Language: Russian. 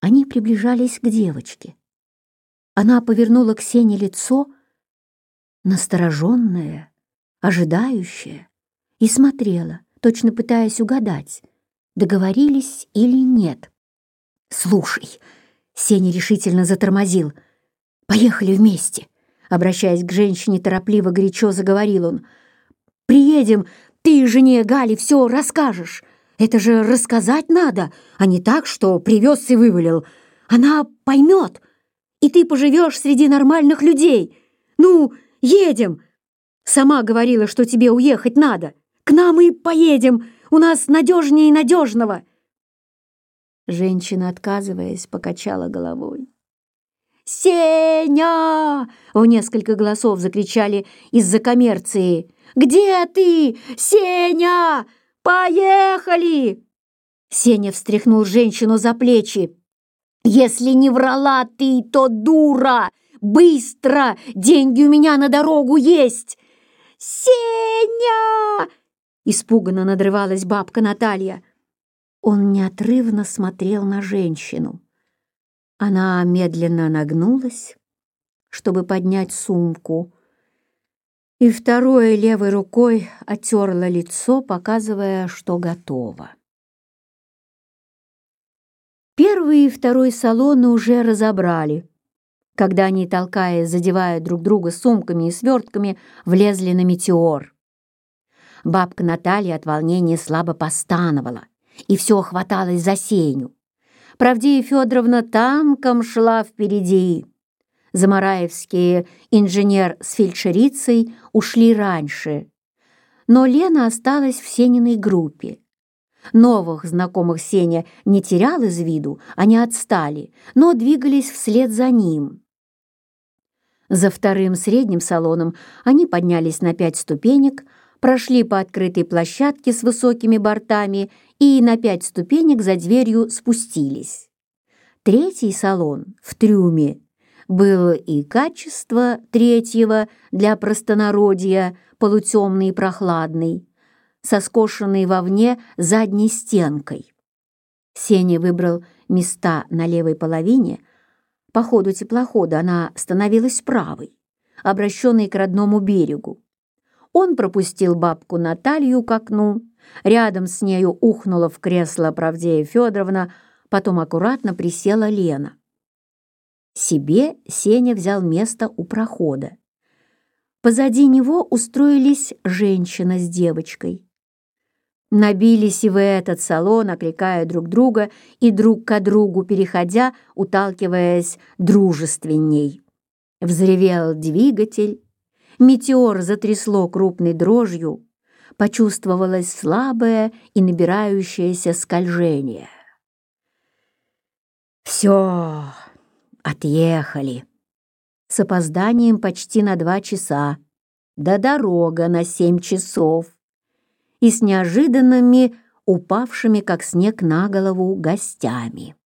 Они приближались к девочке. Она повернула к Сене лицо, настороженное, ожидающее, и смотрела, точно пытаясь угадать, договорились или нет. «Слушай», — Сеня решительно затормозил, — «поехали вместе». Обращаясь к женщине, торопливо, горячо заговорил он. «Приедем, ты жене Гали все расскажешь. Это же рассказать надо, а не так, что привез и вывалил. Она поймет, и ты поживешь среди нормальных людей. Ну, едем. Сама говорила, что тебе уехать надо. К нам и поедем, у нас надежнее надежного». Женщина, отказываясь, покачала головой. «Сеня!» — в несколько голосов закричали из-за коммерции. «Где ты, Сеня? Поехали!» Сеня встряхнул женщину за плечи. «Если не врала ты, то дура! Быстро! Деньги у меня на дорогу есть!» «Сеня!» — испуганно надрывалась бабка Наталья. Он неотрывно смотрел на женщину. Она медленно нагнулась, чтобы поднять сумку, и второй левой рукой оттерла лицо, показывая, что готова. Первый и второй салоны уже разобрали, когда они, толкаясь, задевая друг друга сумками и свертками, влезли на «Метеор». Бабка Наталья от волнения слабо постановала и все хваталась за Сеню. Правдея Федоровна танком шла впереди. Замараевские инженер с фельдшерицей ушли раньше, но Лена осталась в Сениной группе. Новых знакомых Сеня не терял из виду, они отстали, но двигались вслед за ним. За вторым средним салоном они поднялись на 5 ступенек, прошли по открытой площадке с высокими бортами и на 5 ступенек за дверью спустились. Третий салон в трюме был и качество третьего для простонародья, полутемный и прохладный, со скошенной вовне задней стенкой. Сеня выбрал места на левой половине. По ходу теплохода она становилась правой, обращенной к родному берегу. Он пропустил бабку Наталью к окну. Рядом с нею ухнула в кресло Правдея Федоровна, потом аккуратно присела Лена. Себе Сеня взял место у прохода. Позади него устроились женщина с девочкой. Набились и в этот салон, окликая друг друга и друг к другу, переходя, уталкиваясь дружественней. Взревел двигатель. «Метеор» затрясло крупной дрожью, почувствовалось слабое и набирающееся скольжение. «Все, отъехали. С опозданием почти на 2 часа, да дорога на 7 часов, и с неожиданными, упавшими, как снег на голову, гостями».